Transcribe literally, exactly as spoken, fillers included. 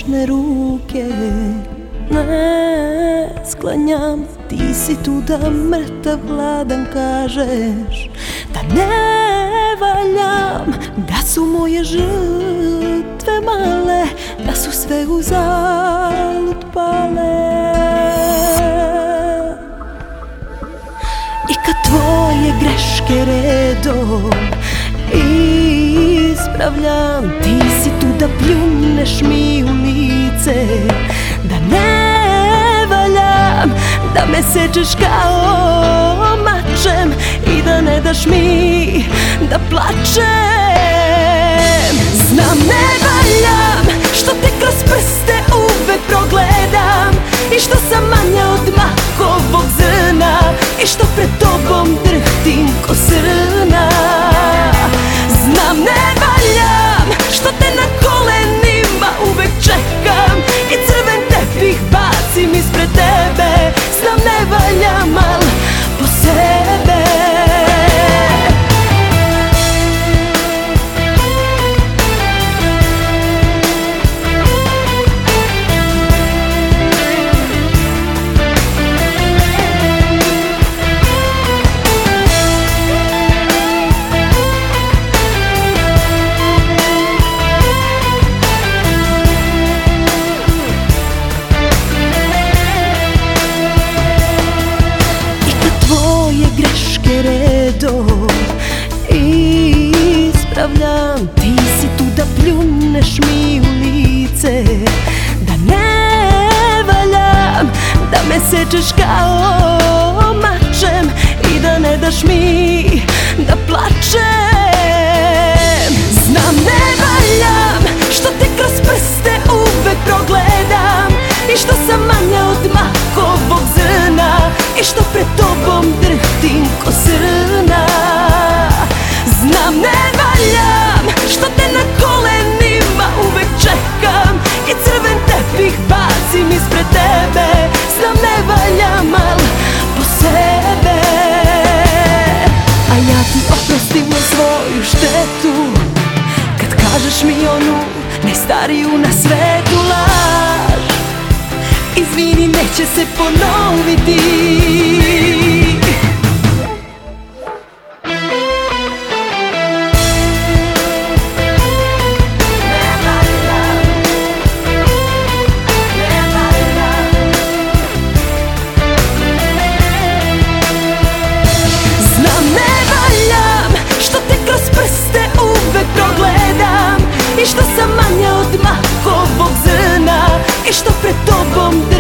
nežne ruke ne sklanjam. Ti si tu da mrtav hladan kažeš da ne valjam, da su moje žrtve male, da su sve uzalud pale. I kad tvoje greške redom ispravljam, ti si tu da pljuneš mi u lice da ne valjam, da me sečeš kao mačem i da ne daš mi da plačem. Znam ne valjam što te kroz prste uvek progledam i što sam manja od makovog zrna i što pred tobom drhtim ko srna. Znam ne valjam što te na kolenima uvek čekam i crven tepih bacim ispred tebe. Znam ne valjam, al po sebe. Greške redom ispravljam, ti si tu da pljuneš mi u lice da ne valjam, da me sečeš kao mačem i da ne daš mi da plačem. Znam ne valjam što te kroz prste uvek progledam i što sam manja od makovog zrna i što pred tobom drhtim ko srna. Znam ne valjam što te na kolenima uvek čekam i crven tepih bacim ispred tebe. Znam ne valjam, al po sebe. A ja ti oprostim na svoju štetu kad kažeš mi onu najstariju na svetu laž. Izvini, neće se ponoviti. Znam ne valjam što te kroz prste uvek progledam i što sam manja od makovog zrna i što pred tobom drhtim